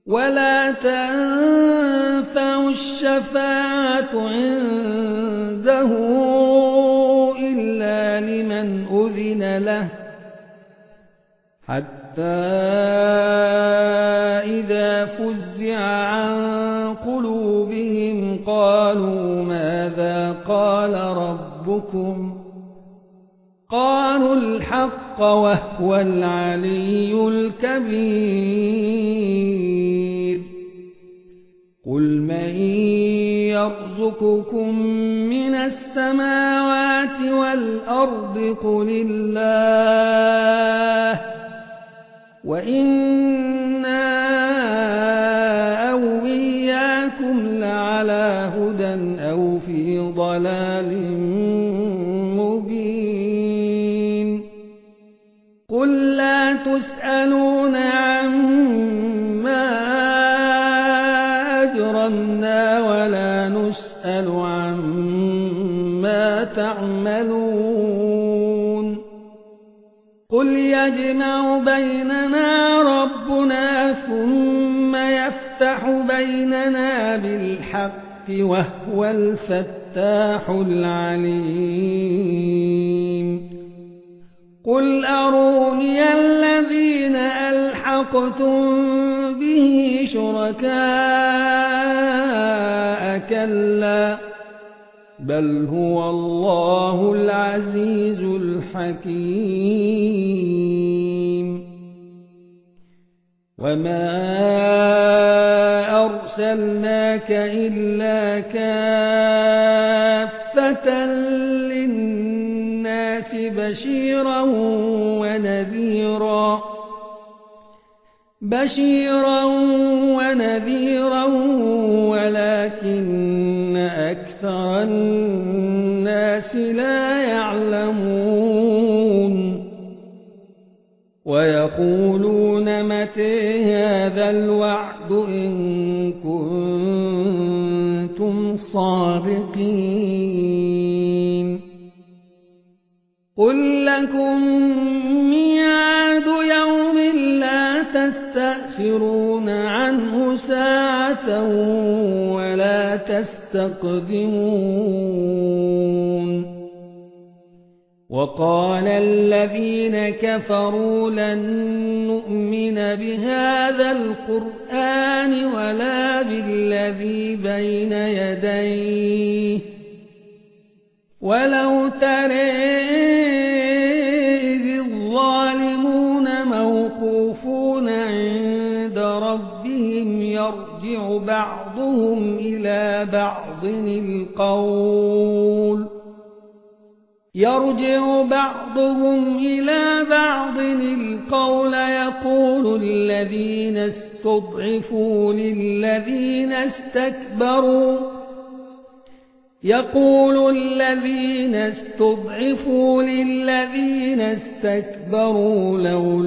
ولا تنفع الشفاعة عنده إلا لمن أذن له حتى إذا فزع عن قلوبهم قالوا ماذا قال ربكم قالوا الحق وهو العلي الكبير قل من يرزقكم من السماوات والأرض قل الله وإنا أو إياكم لعلى هدى أو في ضلال مبين قل لا تسألون عما أجرمنا ولا نسأل عما تعملون قل يجمع بيننا ربنا ثم يفتح بيننا بالحق وهو الفتاح العليم قل أروني الذين ألحقتم به شركاء كلا بل هو الله العزيز الحكيم وما أرسلناك إلا كافة للناس بشيرا ونذيرا ولكن أكثر الناس لا يعلمون ويقولون متى هذا الوعد إن كنتم صادقين قل لكم ميعاد يوم لا تستأخرون عنه ساعة ولا تستقدمون وقال الذين كفروا لن نؤمن بهذا القرآن ولا بالذي بين يديه ولو ترى إذ الظالمون موقوفون عند ربهم يرجع بعضهم إلى بعض القول يقول الذين استضعفوا للذين استكبروا لولا